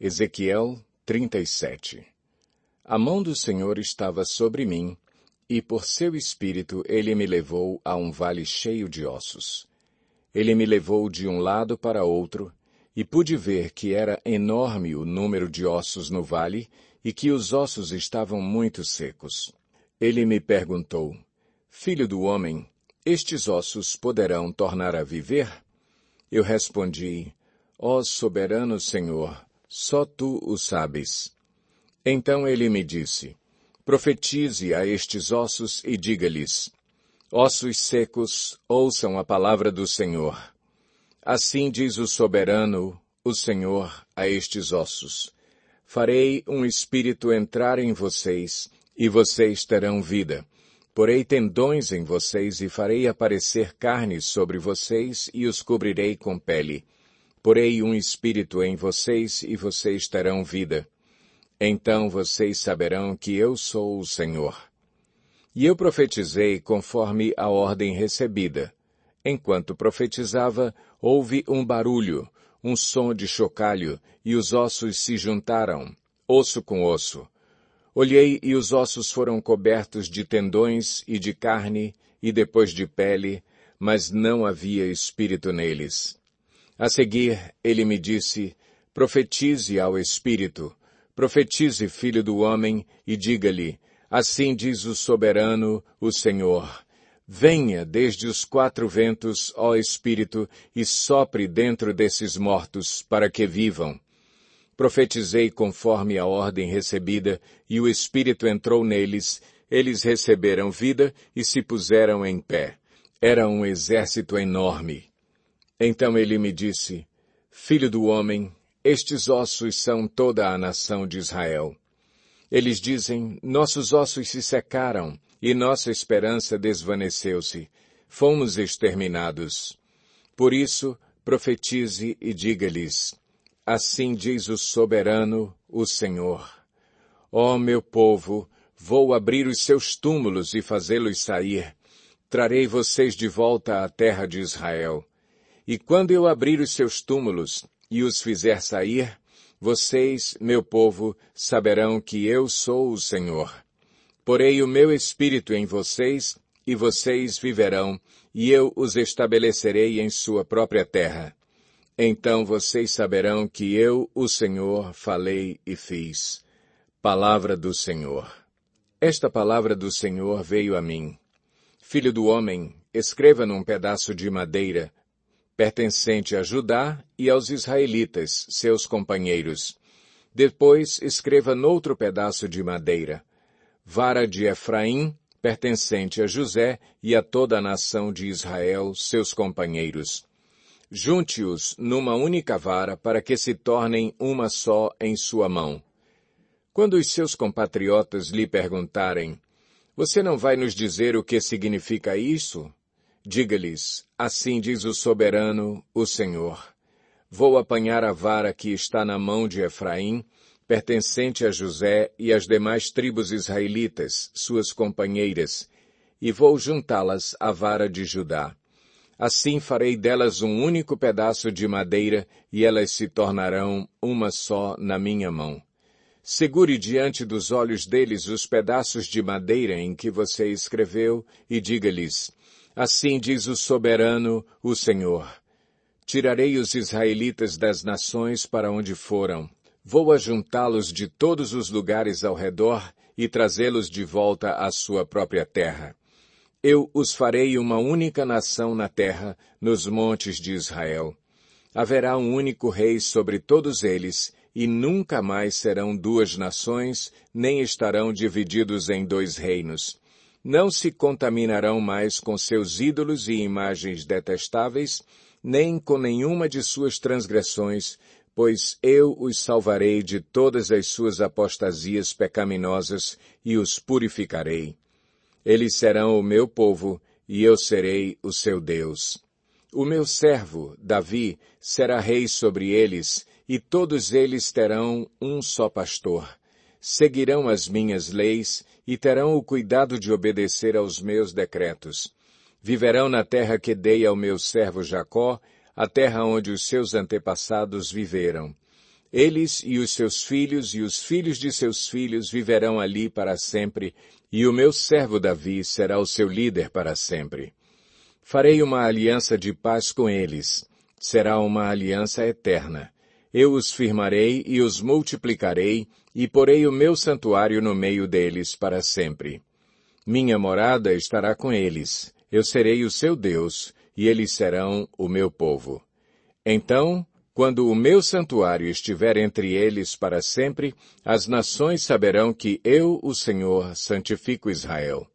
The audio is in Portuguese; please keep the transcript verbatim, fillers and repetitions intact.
Ezequiel trinta e sete. A mão do Senhor estava sobre mim, e por seu espírito ele me levou a um vale cheio de ossos. Ele me levou de um lado para outro, e pude ver que era enorme o número de ossos no vale, e que os ossos estavam muito secos. Ele me perguntou: Filho do homem, estes ossos poderão tornar a viver? Eu respondi: Ó soberano Senhor, só tu o sabes. Então ele me disse: Profetize a estes ossos e diga-lhes: Ossos secos, ouçam a palavra do Senhor. Assim diz o soberano, o Senhor, a estes ossos: Farei um espírito entrar em vocês, e vocês terão vida. Porei tendões em vocês e farei aparecer carne sobre vocês e os cobrirei com pele. Porei um espírito em vocês e vocês terão vida. Então vocês saberão que eu sou o Senhor. E eu profetizei conforme a ordem recebida. Enquanto profetizava, houve um barulho, um som de chocalho, e os ossos se juntaram, osso com osso. Olhei e os ossos foram cobertos de tendões e de carne, e depois de pele, mas não havia espírito neles. A seguir, ele me disse: Profetize ao espírito, profetize, filho do homem, e diga-lhe: Assim diz o soberano, o Senhor: Venha desde os quatro ventos, ó Espírito, e sopre dentro desses mortos, para que vivam. Profetizei conforme a ordem recebida, e o Espírito entrou neles, eles receberam vida e se puseram em pé. Era um exército enorme. Então ele me disse: Filho do homem, estes ossos são toda a nação de Israel. Eles dizem: Nossos ossos se secaram, e nossa esperança desvaneceu-se. Fomos exterminados. Por isso, profetize e diga-lhes: Assim diz o soberano, o Senhor: Ó meu povo, vou abrir os seus túmulos e fazê-los sair. Trarei vocês de volta à terra de Israel. E quando eu abrir os seus túmulos e os fizer sair, vocês, meu povo, saberão que eu sou o Senhor. Porei o meu espírito em vocês, e vocês viverão, e eu os estabelecerei em sua própria terra. Então vocês saberão que eu, o Senhor, falei e fiz. Palavra do Senhor. Esta palavra do Senhor veio a mim. Filho do homem, escreva num pedaço de madeira, pertencente a Judá e aos israelitas, seus companheiros. Depois escreva noutro pedaço de madeira: Vara de Efraim, pertencente a José e a toda a nação de Israel, seus companheiros. Junte-os numa única vara para que se tornem uma só em sua mão. Quando os seus compatriotas lhe perguntarem: Você não vai nos dizer o que significa isso? Diga-lhes: Assim diz o soberano, o Senhor: Vou apanhar a vara que está na mão de Efraim, pertencente a José e às demais tribos israelitas, suas companheiras, e vou juntá-las à vara de Judá. Assim farei delas um único pedaço de madeira, e elas se tornarão uma só na minha mão. Segure diante dos olhos deles os pedaços de madeira em que você escreveu, e diga-lhes: Assim diz o soberano, o Senhor: Tirarei os israelitas das nações para onde foram. Vou ajuntá-los de todos os lugares ao redor e trazê-los de volta à sua própria terra. Eu os farei uma única nação na terra, nos montes de Israel. Haverá um único rei sobre todos eles, e nunca mais serão duas nações, nem estarão divididos em dois reinos. Não se contaminarão mais com seus ídolos e imagens detestáveis, nem com nenhuma de suas transgressões, pois eu os salvarei de todas as suas apostasias pecaminosas e os purificarei. Eles serão o meu povo, e eu serei o seu Deus. O meu servo, Davi, será rei sobre eles, e todos eles terão um só pastor. Seguirão as minhas leis e terão o cuidado de obedecer aos meus decretos. Viverão na terra que dei ao meu servo Jacó, a terra onde os seus antepassados viveram. Eles e os seus filhos e os filhos de seus filhos viverão ali para sempre, e o meu servo Davi será o seu líder para sempre. Farei uma aliança de paz com eles. Será uma aliança eterna. Eu os firmarei e os multiplicarei, e porei o meu santuário no meio deles para sempre. Minha morada estará com eles. Eu serei o seu Deus, e eles serão o meu povo. Então, quando o meu santuário estiver entre eles para sempre, as nações saberão que eu, o Senhor, santifico Israel.